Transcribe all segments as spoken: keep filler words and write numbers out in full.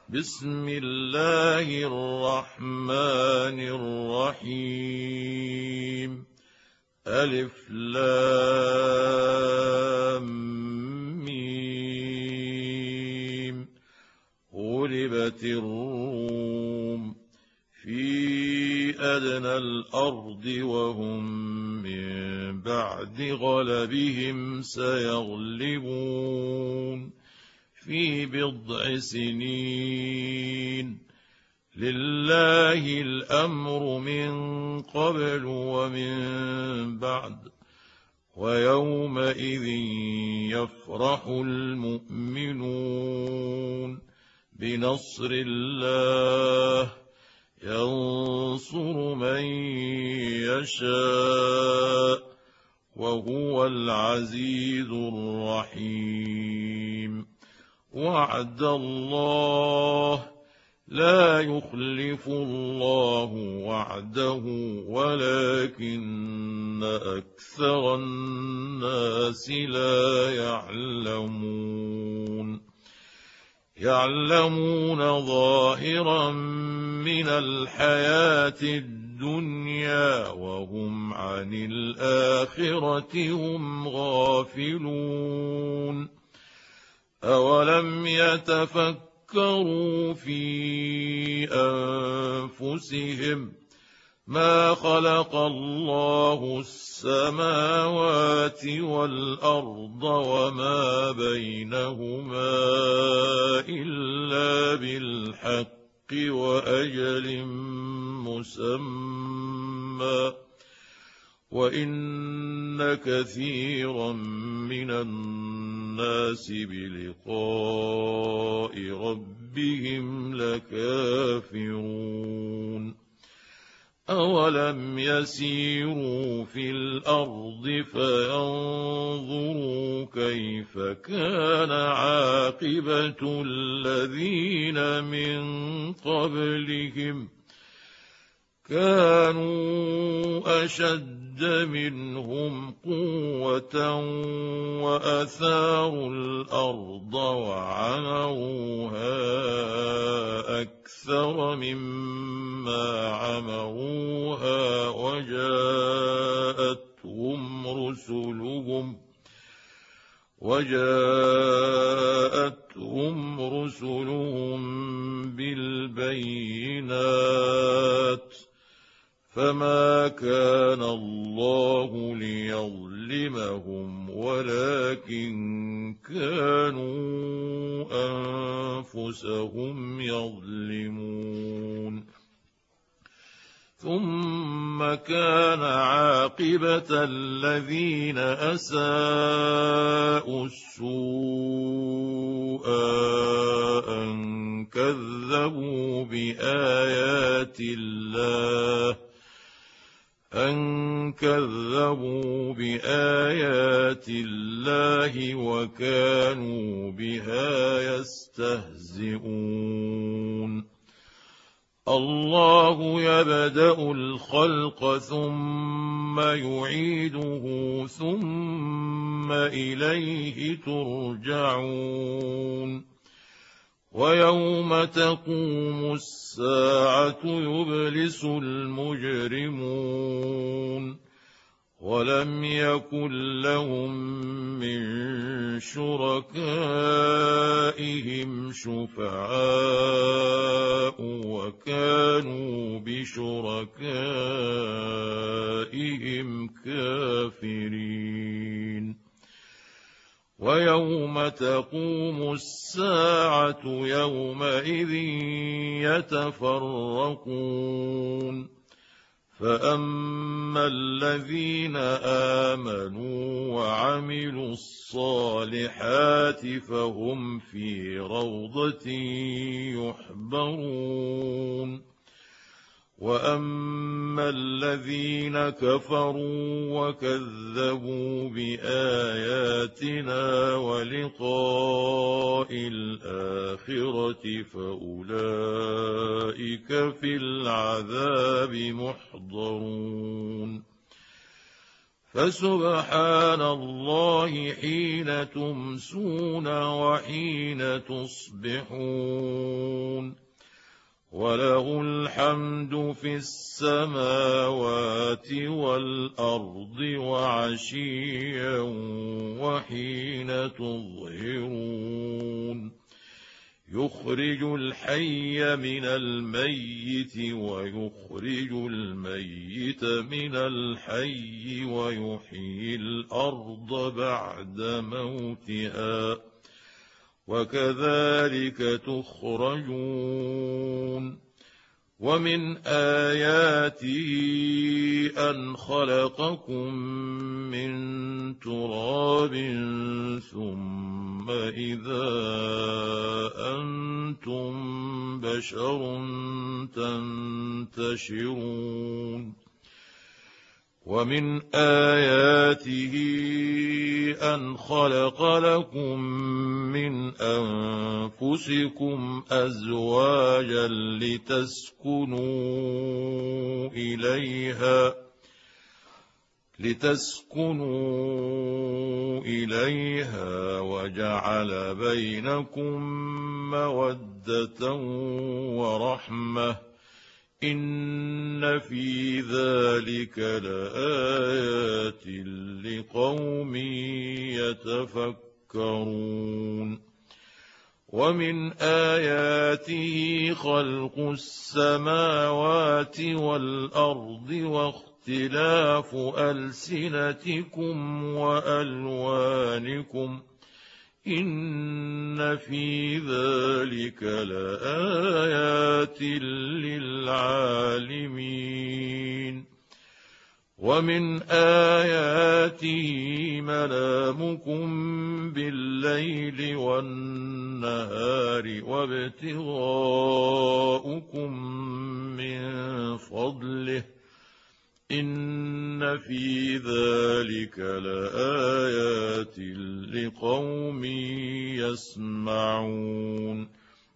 بسم الله الرحمن الرحيم ألف لام ميم غلبت الروم في أدنى الأرض وهم من بعد غلبهم سيغلبون في بضع سنين لله الأمر من قبل ومن بعد ويومئذ يفرح المؤمنون بنصر الله ينصر من يشاء وهو العزيز الرحيم وعد الله لا يخلف الله وعده ولكن أكثر الناس لا يعلمون يعلمون ظاهرا من الحياة الدنيا وهم عن الآخرة هم غافلون أولم يتفكروا في أنفسهم ما خلق الله السماوات والأرض وما بينهما إلا بالحق وأجل مسمى وإن كثيرا من الناس بلقاء ربهم لكافرون أولم يسيروا في الأرض فينظروا كيف كان عاقبة الذين من قبلهم كانوا أشد منهم قوة وأثاروا الأرض وعمروها أكثر مما عمروها وجاءتهم رسلهم وجاءتهم رسلهم بالبينات فما كان الله ليظلمهم ولكن كانوا أنفسهم يظلمون ثم كان عاقبة الذين أساءوا السوء أن كذبوا بآيات الله أن كذبوا بآيات الله وكانوا بها يستهزئون الله يبدأ الخلق ثم يعيده ثم إليه ترجعون ويوم تقوم الساعة يبلس المجرمون ولم يكن لهم من شركائهم شفعاء وكانوا بشركائهم كافرين ويوم تقوم الساعة يومئذ يتفرقون فأما الذين آمنوا وعملوا الصالحات فهم في روضة يحبرون وأما الذين كفروا وكذبوا بآياتنا ولقاء الآخرة فأولئك في العذاب محضرون فسبحان الله حين تمسون وحين تصبحون وله الحمد في السماوات والأرض وعشيا وحين تظهرون يخرج الحي من الميت ويخرج الميت من الحي ويحيي الأرض بعد موتها وكذلك تخرجون ومن آياته أن خلقكم من تراب ثم إذا أنتم بشر تنتشرون ومن آياته أن خلق لكم من أنفسكم أزواجا لتسكنوا إليها لتسكنوا إليها وجعل بينكم مودة ورحمة إن في ذلك لآيات لقوم يتفكرون ومن آياته خلق السماوات والأرض واختلاف ألسنتكم وألوانكم إن في ذلك لآيات للعالمين ومن آياته منامكم بالليل والنهار وابتغاؤكم من فضله إن في ذلك لآيات لقوم يسمعون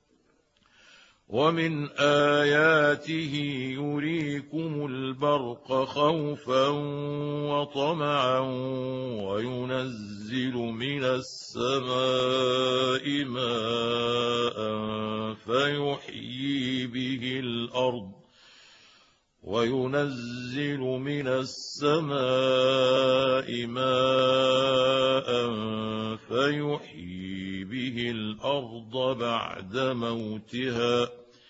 ومن آياته يريكم البرق خوفا وطمعا وينزل من السماء ماء فيحيي به الأرض وينزل من السماء ماء فيحيي به الأرض بعد موتها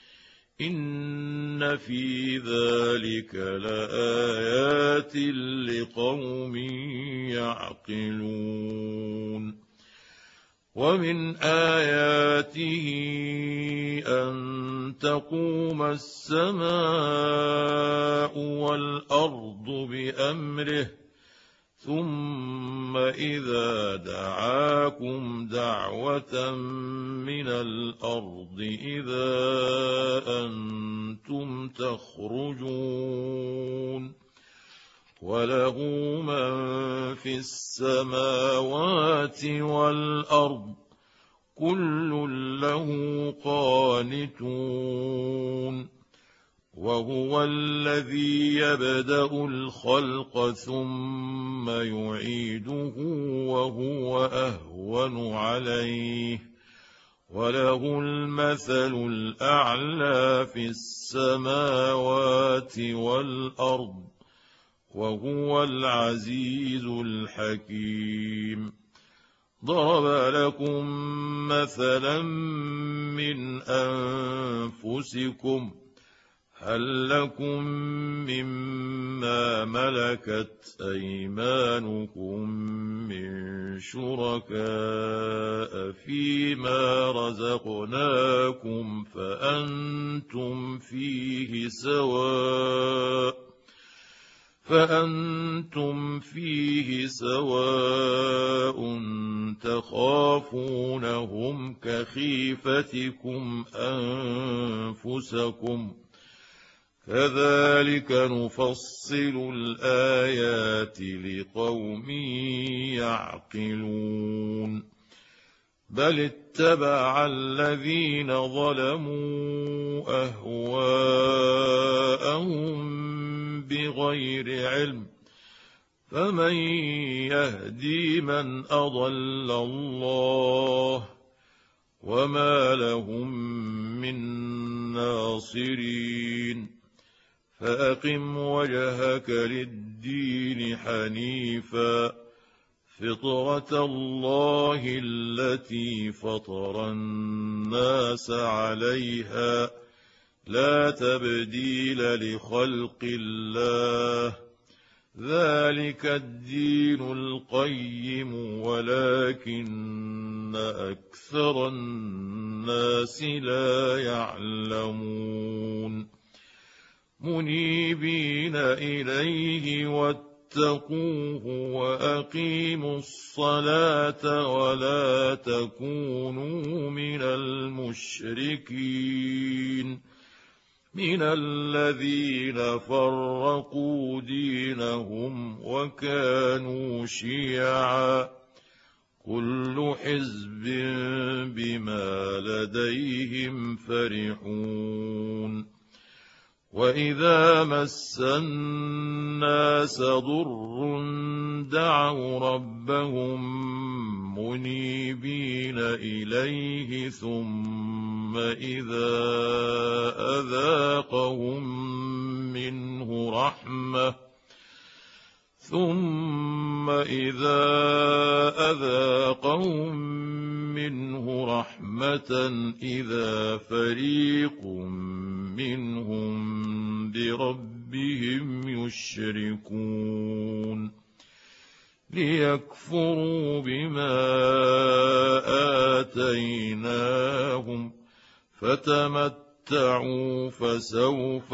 إن في ذلك لآيات لقوم يعقلون ومن آياته أن تقوم السماء والأرض بأمره ثم إذا دعاكم دعوة من الأرض إذا أنتم تخرجون وله من في السماوات والأرض كل له قانتون وهو الذي يبدأ الخلق ثم يعيده وهو أهون عليه وله المثل الأعلى في السماوات والأرض وهو العزيز الحكيم ضرب لكم مثلا من أنفسكم هل لكم مما ملكت أيمانكم من شركاء فيما رزقناكم فأنتم فيه سواء فأنتم فيه سواء تخافونهم كخيفتكم أنفسكم كذلك نفصل الآيات لقوم يعقلون بل اتبع الذين ظلموا أهواءهم بغير علم فمن يهدي من أضل الله وما لهم من الناصرين فأقم وجهك للدين حنيفا فطرة الله التي فطر الناس عليها لا تبديل لخلق الله ذلك الدين القيم ولكن أكثر الناس لا يعلمون منيبين إليه واتقوه وأقيموا الصلاة ولا تكونوا من المشركين من الذين فرقوا دينهم وكانوا شيعا كل حزب بما لديهم فرحون وإذا مس الناس ضر دعوا ربهم منيبين إليه ثم إذا أذاقهم منه رحمة ثم إذا أذاقهم منه رحمة إذا فريق منهم بربهم يشركون ليكفروا بما آتيناهم فتمتعوا فسوف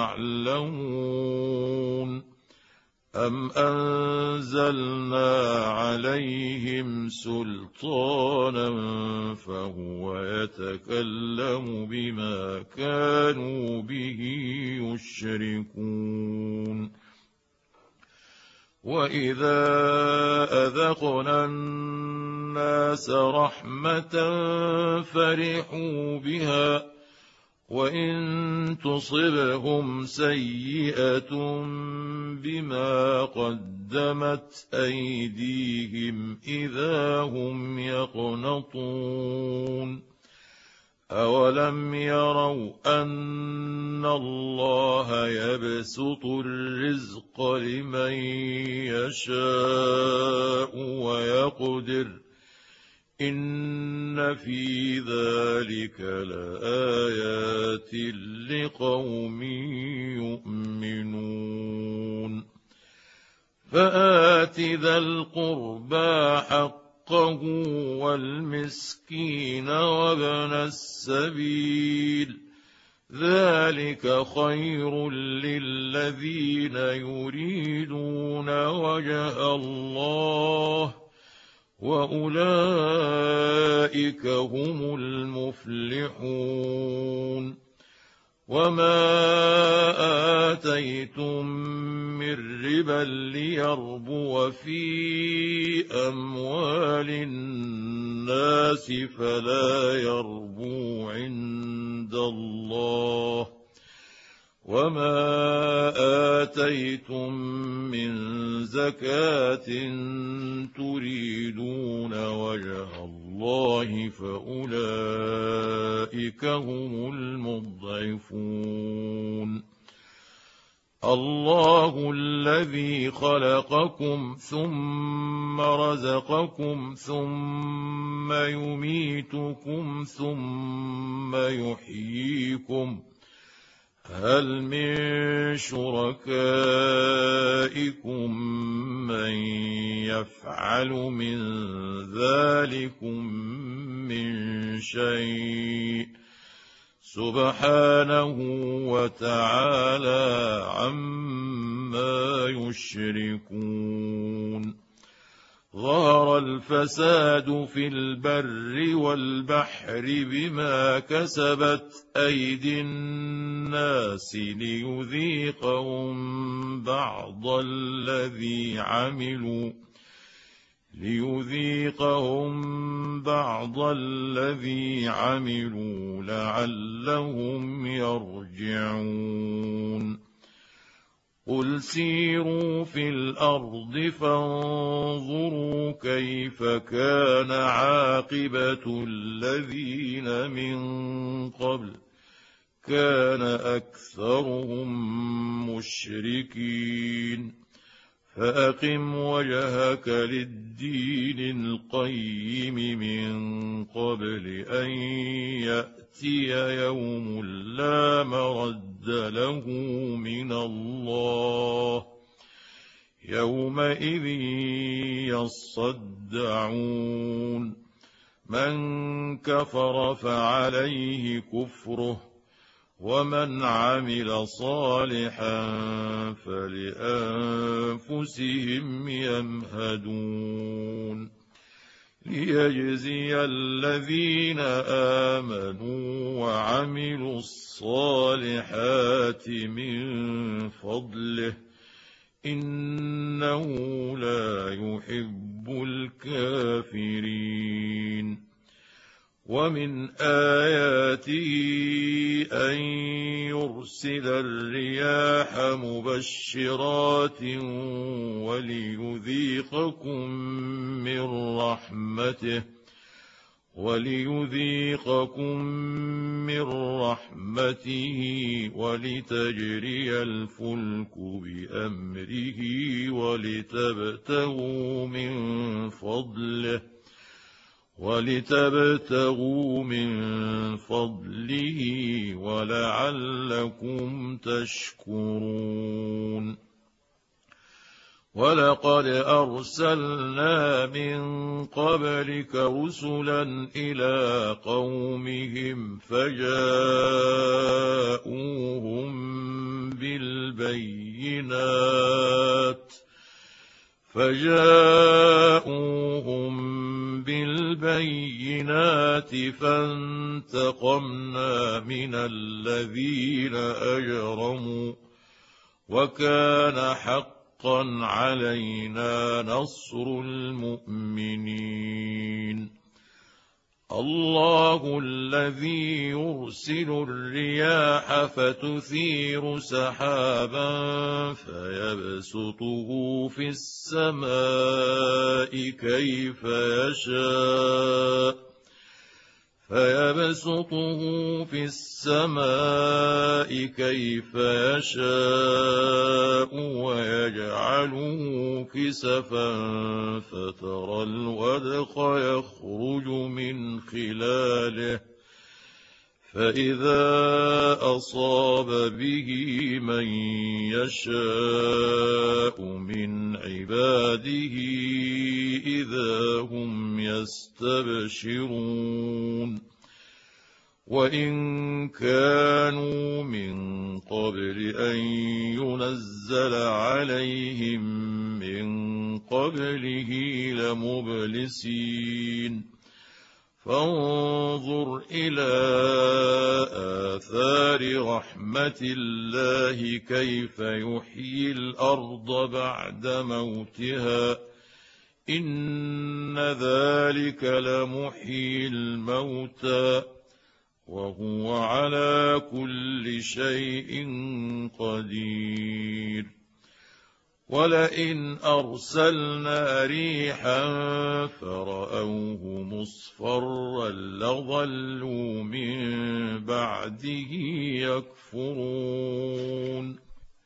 تعلمون أم أنزلنا عليهم سلطانا فهو يتكلم بما كانوا به يشركون وإذا أذقنا الناس رحمة فرحوا بها وإن تصبهم سيئة بما قدمت أيديهم إذا هم يقنطون أولم يروا أن الله يبسط الرزق لمن يشاء ويقدر إن في ذلك لآيات لقوم يؤمنون فآت ذا القربى حقه والمسكين وابن السبيل ذلك خير للذين يريدون وجه الله وأولئك هم المفلحون وما آتيتم من ربا ليربو في أموال الناس فلا يربو عند الله وما آتيتم من زكاة تريدون وجه الله فأولئك هم المضعفون الله الذي خلقكم ثم رزقكم ثم يميتكم ثم يحييكم هل من شركائكم من يفعل من ذلكم من شيء سبحانه وتعالى عما يشركون ظهر الفساد في البر والبحر بما كسبت أيدي الناس ليذيقهم بعض الذي عملوا ليذيقهم بعض الذي عملوا لعلهم يرجعون قل سيروا في الأرض فانظروا كيف كان عاقبة الذين من قبل كان أكثرهم مشركين فأقم وجهك للدين القيم من قبل أن يأتي يوم لا مرد له من الله يومئذ يصدعون من كفر فعليه كفره ومن عمل صالحا فلأنفسهم يمهدون ليجزي الذين آمنوا وعملوا الصالحات من فضله إنه لا يحب الكافرين ومن آياته أن يرسل الرياح مبشرات وليذيقكم من رحمته وليذيقكم من رحمته ولتجري الفلك بأمره ولتبتغوا من فضله ولتبتغوا من فضله ولعلكم تشكرون ولقد أرسلنا من قبلك رسلا إلى قومهم فجاءوهم بالبينات فجاءوهم بالبينات فانتقمنا من الذين أجرموا وكان حقا علينا نصر المؤمنين الله الذي يرسل الرياح فتثير سحابا فيبسطه في السماء كيف يشاء فيبسطه في السماء كيف يشاء ويجعله كسفا فترى الودق يخرج من خلاله فإذا أصاب به من يشاء من عباده إذا هم يستبشرون وإن كانوا من قبل أن ينزل عليهم من قبله لمبلسين فانظر إلى آثار رحمة الله كيف يحيي الأرض بعد موتها إن ذلك لمحيي الموتى وهو على كل شيء قدير ولئن أرسلنا ريحا فرأوه مصفرا لظلوا من بعده يكفرون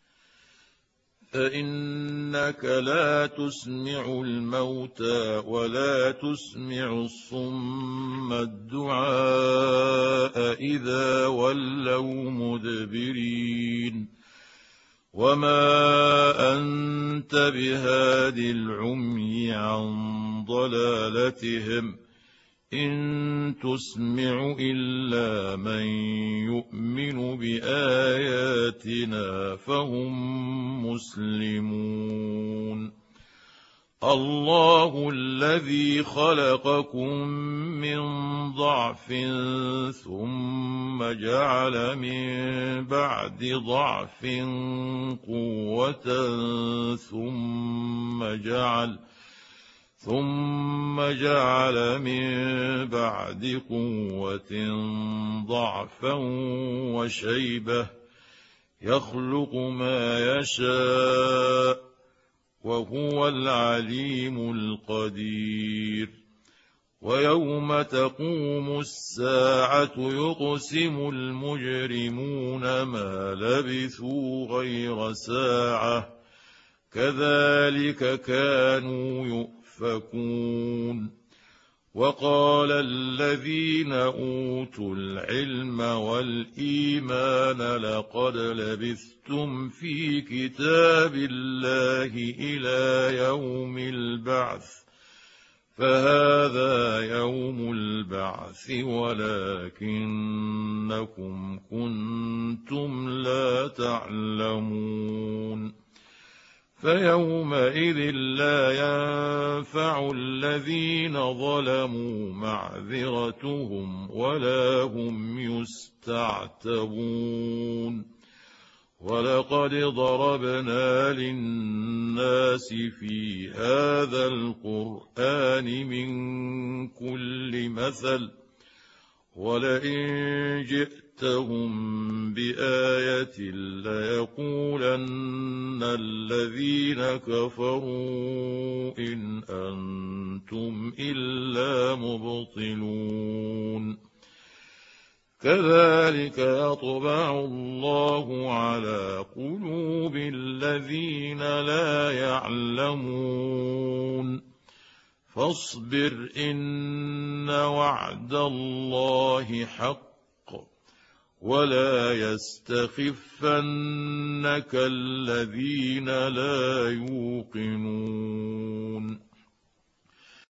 فإنك لا تسمع الموتى ولا تسمع الصم الدعاء إذا ولوا مدبرين وما أنت بهاد العمي عن ضلالتهم إن تسمع إلا من يؤمن بآياتنا فهم مسلمون الله الذي خلقكم من ضعف ثم جعل من بعد ضعف قوة ثم جعل ثم جعل من بعد قوة ضعفا وشيبة يخلق ما يشاء وهو العليم القدير ويوم تقوم الساعة يقسم المجرمون ما لبثوا غير ساعة كذلك كانوا يؤفكون. وقال الذين أوتوا العلم والإيمان لقد لبثتم في كتاب الله إلى يوم البعث فهذا يوم البعث ولكنكم كنتم لا تعلمون. فيومئذ لا ينفع الذين ظلموا معذرتهم ولا هم يستعتبون. ولقد ضربنا للناس في هذا القرآن من كل مثل ولئن جئتهم بآية ليقولن الذين كفروا إن أنتم إلا مبطلون. كذلك يطبع الله على قلوب الذين لا يعلمون. فاصبر إن وعد الله حق ولا يستخفنك الذين لا يوقنون.